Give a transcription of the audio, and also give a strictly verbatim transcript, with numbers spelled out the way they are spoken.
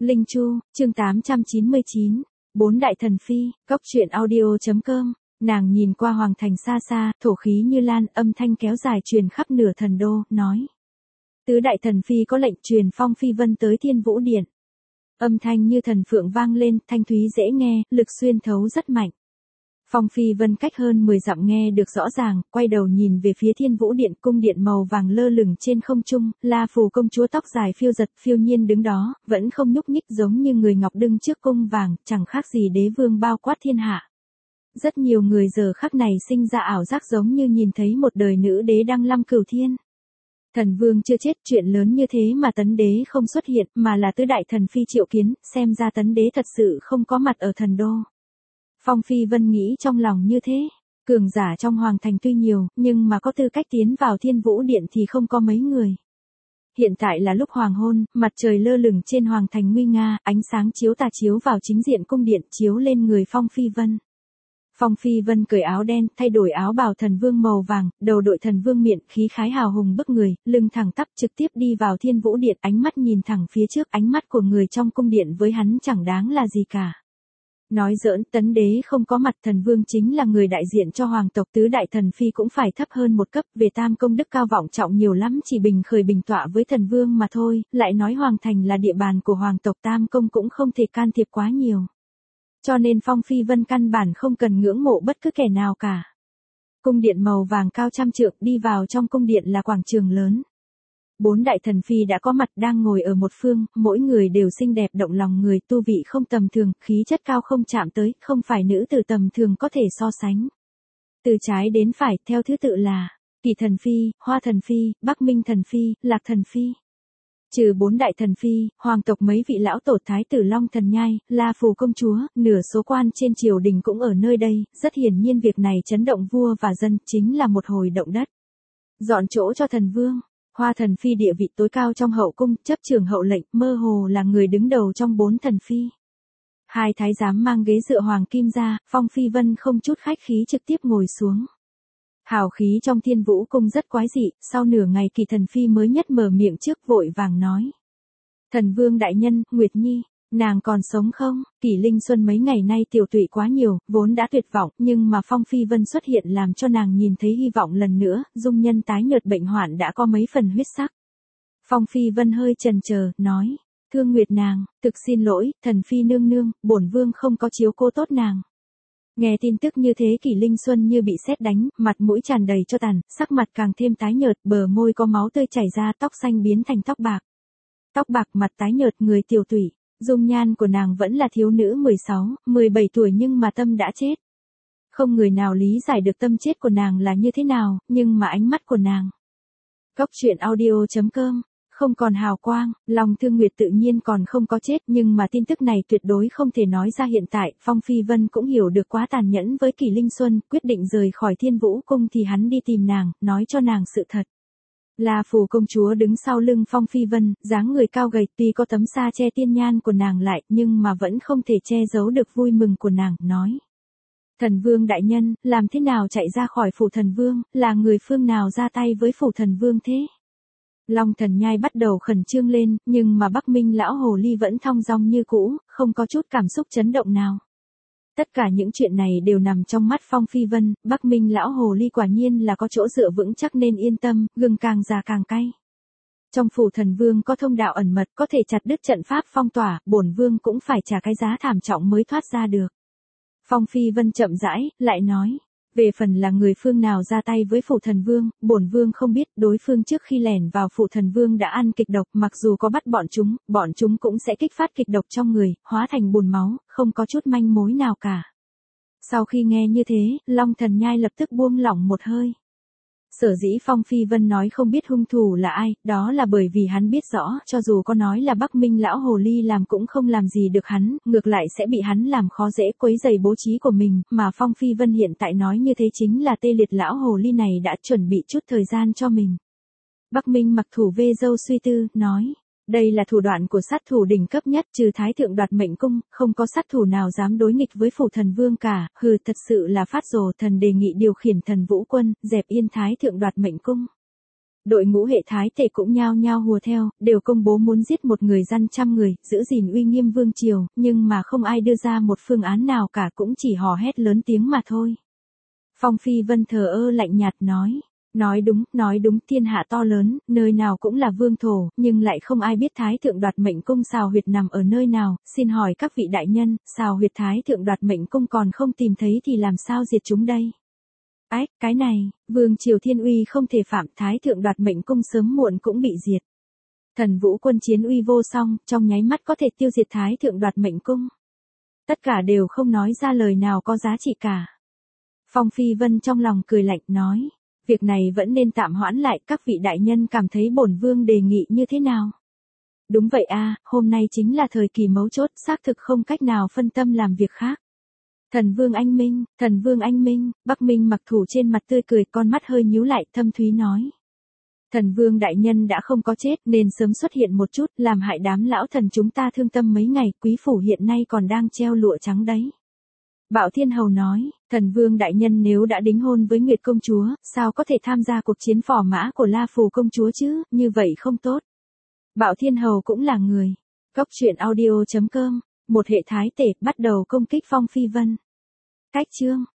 Linh Chu, chương tám trăm chín mươi chín, Bốn đại thần phi, cốc truyện audio.com, nàng nhìn qua hoàng thành xa xa, thổ khí như lan, âm thanh kéo dài truyền khắp nửa thần đô, nói. Tứ đại thần phi có lệnh truyền Phong Phi Vân tới Thiên Vũ Điện. Âm thanh như thần phượng vang lên, thanh thúy dễ nghe, lực xuyên thấu rất mạnh. Phong Phi Vân cách hơn mười dặm nghe được rõ ràng, quay đầu nhìn về phía Thiên Vũ Điện, cung điện màu vàng lơ lửng trên không trung, La Phù công chúa tóc dài phiêu giật phiêu nhiên đứng đó, vẫn không nhúc nhích giống như người ngọc đứng trước cung vàng, chẳng khác gì đế vương bao quát thiên hạ. Rất nhiều người giờ khắc này sinh ra ảo giác giống như nhìn thấy một đời nữ đế đăng lâm cửu thiên. Thần vương chưa chết, chuyện lớn như thế mà tấn đế không xuất hiện, mà là tứ đại thần phi triệu kiến, xem ra tấn đế thật sự không có mặt ở thần đô. Phong Phi Vân nghĩ trong lòng như thế, cường giả trong hoàng thành tuy nhiều, nhưng mà có tư cách tiến vào Thiên Vũ Điện thì không có mấy người. Hiện tại là lúc hoàng hôn, mặt trời lơ lửng trên hoàng thành nguy nga, ánh sáng chiếu tà chiếu vào chính diện cung điện, chiếu lên người Phong Phi Vân. Phong Phi Vân cởi áo đen, thay đổi áo bào thần vương màu vàng, đầu đội thần vương miện, khí khái hào hùng bức người, lưng thẳng tắp trực tiếp đi vào Thiên Vũ Điện, ánh mắt nhìn thẳng phía trước, ánh mắt của người trong cung điện với hắn chẳng đáng là gì cả. Nói giỡn, tấn đế không có mặt, thần vương chính là người đại diện cho hoàng tộc, tứ đại thần phi cũng phải thấp hơn một cấp, về tam công đức cao vọng trọng nhiều lắm, chỉ bình khởi bình tọa với thần vương mà thôi, lại nói hoàng thành là địa bàn của hoàng tộc, tam công cũng không thể can thiệp quá nhiều. Cho nên Phong Phi Vân căn bản không cần ngưỡng mộ bất cứ kẻ nào cả. Cung điện màu vàng cao trăm trượng, đi vào trong cung điện là quảng trường lớn. Bốn đại thần phi đã có mặt, đang ngồi ở một phương, mỗi người đều xinh đẹp động lòng người, tu vị không tầm thường, khí chất cao không chạm tới, không phải nữ tử tầm thường có thể so sánh. Từ trái đến phải, theo thứ tự là, Kỷ thần phi, Hoa thần phi, Bắc Minh thần phi, Lạc thần phi. Trừ bốn đại thần phi, hoàng tộc mấy vị lão tổ thái tử Long thần nhai, La Phù công chúa, nửa số quan trên triều đình cũng ở nơi đây, rất hiển nhiên việc này chấn động vua và dân, chính là một hồi động đất. Dọn chỗ cho thần vương. Hoa thần phi địa vị tối cao trong hậu cung, chấp trường hậu lệnh, mơ hồ là người đứng đầu trong bốn thần phi. Hai thái giám mang ghế dựa hoàng kim ra, Phong Phi Vân không chút khách khí trực tiếp ngồi xuống. Hào khí trong Thiên Vũ cung rất quái dị, sau nửa ngày Kỳ thần phi mới nhất mở miệng trước vội vàng nói. Thần vương đại nhân, Nguyệt Nhi, nàng còn sống không? Kỷ Linh Xuân mấy ngày nay tiểu tụy quá nhiều, vốn đã tuyệt vọng, nhưng mà Phong Phi Vân xuất hiện làm cho nàng nhìn thấy hy vọng lần nữa, dung nhân tái nhợt bệnh hoạn đã có mấy phần huyết sắc. Phong Phi Vân hơi chần chờ, nói, thương Nguyệt nàng, thực xin lỗi, thần phi nương nương, bổn vương không có chiếu cố tốt nàng. Nghe tin tức như thế Kỷ Linh Xuân như bị sét đánh, mặt mũi tràn đầy cho tàn, sắc mặt càng thêm tái nhợt, bờ môi có máu tươi chảy ra, tóc xanh biến thành tóc bạc. Tóc bạc, mặt tái nhợt, người tiểu tụy. Dung nhan của nàng vẫn là thiếu nữ mười sáu, mười bảy tuổi nhưng mà tâm đã chết. Không người nào lý giải được tâm chết của nàng là như thế nào, nhưng mà ánh mắt của nàng. Cốc truyện audio.com, không còn hào quang, lòng thương Nguyệt tự nhiên còn không có chết, nhưng mà tin tức này tuyệt đối không thể nói ra hiện tại. Phong Phi Vân cũng hiểu được quá tàn nhẫn với Kỷ Linh Xuân, quyết định rời khỏi Thiên Vũ cung thì hắn đi tìm nàng, nói cho nàng sự thật. La Phù công chúa đứng sau lưng Phong Phi Vân, dáng người cao gầy, tuy có tấm sa che tiên nhan của nàng lại, nhưng mà vẫn không thể che giấu được vui mừng của nàng, nói. Thần vương đại nhân, làm thế nào chạy ra khỏi phủ thần vương, là người phương nào ra tay với phủ thần vương thế? Long thần nhai bắt đầu khẩn trương lên, nhưng mà Bắc Minh lão hồ ly vẫn thong dong như cũ, không có chút cảm xúc chấn động nào. Tất cả những chuyện này đều nằm trong mắt Phong Phi Vân, Bắc Minh lão hồ ly quả nhiên là có chỗ dựa vững chắc nên yên tâm, gừng càng già càng cay. Trong phủ thần vương có thông đạo ẩn mật, có thể chặt đứt trận pháp phong tỏa, bổn vương cũng phải trả cái giá thảm trọng mới thoát ra được. Phong Phi Vân chậm rãi, lại nói. Về phần là người phương nào ra tay với phủ thần vương, bổn vương không biết, đối phương trước khi lẻn vào phủ thần vương đã ăn kịch độc, mặc dù có bắt bọn chúng, bọn chúng cũng sẽ kích phát kịch độc trong người, hóa thành bùn máu, không có chút manh mối nào cả. Sau khi nghe như thế, Long thần nhai lập tức buông lỏng một hơi. Sở dĩ Phong Phi Vân nói không biết hung thủ là ai, đó là bởi vì hắn biết rõ, cho dù có nói là Bắc Minh lão hồ ly làm cũng không làm gì được hắn, ngược lại sẽ bị hắn làm khó dễ quấy rầy bố trí của mình, mà Phong Phi Vân hiện tại nói như thế chính là tê liệt lão hồ ly này đã chuẩn bị chút thời gian cho mình. Bắc Minh mặc thủ vê dâu suy tư, nói. Đây là thủ đoạn của sát thủ đỉnh cấp nhất, trừ Thái thượng đoạt mệnh cung, không có sát thủ nào dám đối nghịch với phủ thần vương cả, hừ, thật sự là phát rồ. Thần đề nghị điều khiển thần vũ quân, dẹp yên Thái thượng đoạt mệnh cung. Đội ngũ hệ thái tể cũng nhao nhao hùa theo, đều công bố muốn giết một người dân trăm người, giữ gìn uy nghiêm vương triều, nhưng mà không ai đưa ra một phương án nào cả, cũng chỉ hò hét lớn tiếng mà thôi. Phong Phi Vân thờ ơ lạnh nhạt nói. Nói đúng, nói đúng, thiên hạ to lớn, nơi nào cũng là vương thổ, nhưng lại không ai biết Thái Thượng Đoạt Mệnh Cung Sào Huyệt nằm ở nơi nào, xin hỏi các vị đại nhân, Sào Huyệt Thái Thượng Đoạt Mệnh Cung còn không tìm thấy thì làm sao diệt chúng đây? Ái, cái này, vương triều thiên uy không thể phạm, Thái Thượng Đoạt Mệnh Cung sớm muộn cũng bị diệt. Thần Vũ quân chiến uy vô song, trong nháy mắt có thể tiêu diệt Thái Thượng Đoạt Mệnh Cung. Tất cả đều không nói ra lời nào có giá trị cả. Phong Phi Vân trong lòng cười lạnh nói. Việc này vẫn nên tạm hoãn lại, các vị đại nhân cảm thấy bổn vương đề nghị như thế nào? Đúng vậy a, hôm nay chính là thời kỳ mấu chốt, xác thực không cách nào phân tâm làm việc khác. Thần vương anh minh, thần vương anh minh, Bắc Minh mặc thủ trên mặt tươi cười, con mắt hơi nhíu lại, thâm thúy nói. Thần vương đại nhân đã không có chết nên sớm xuất hiện một chút, làm hại đám lão thần chúng ta thương tâm mấy ngày, quý phủ hiện nay còn đang treo lụa trắng đấy. Bạo Thiên Hầu nói, thần vương đại nhân nếu đã đính hôn với Nguyệt công chúa, sao có thể tham gia cuộc chiến phò mã của La Phù công chúa chứ, như vậy không tốt. Bạo Thiên Hầu cũng là người. Cốc truyện audio chấm com, một hệ thái tể bắt đầu công kích Phong Phi Vân. Cách chương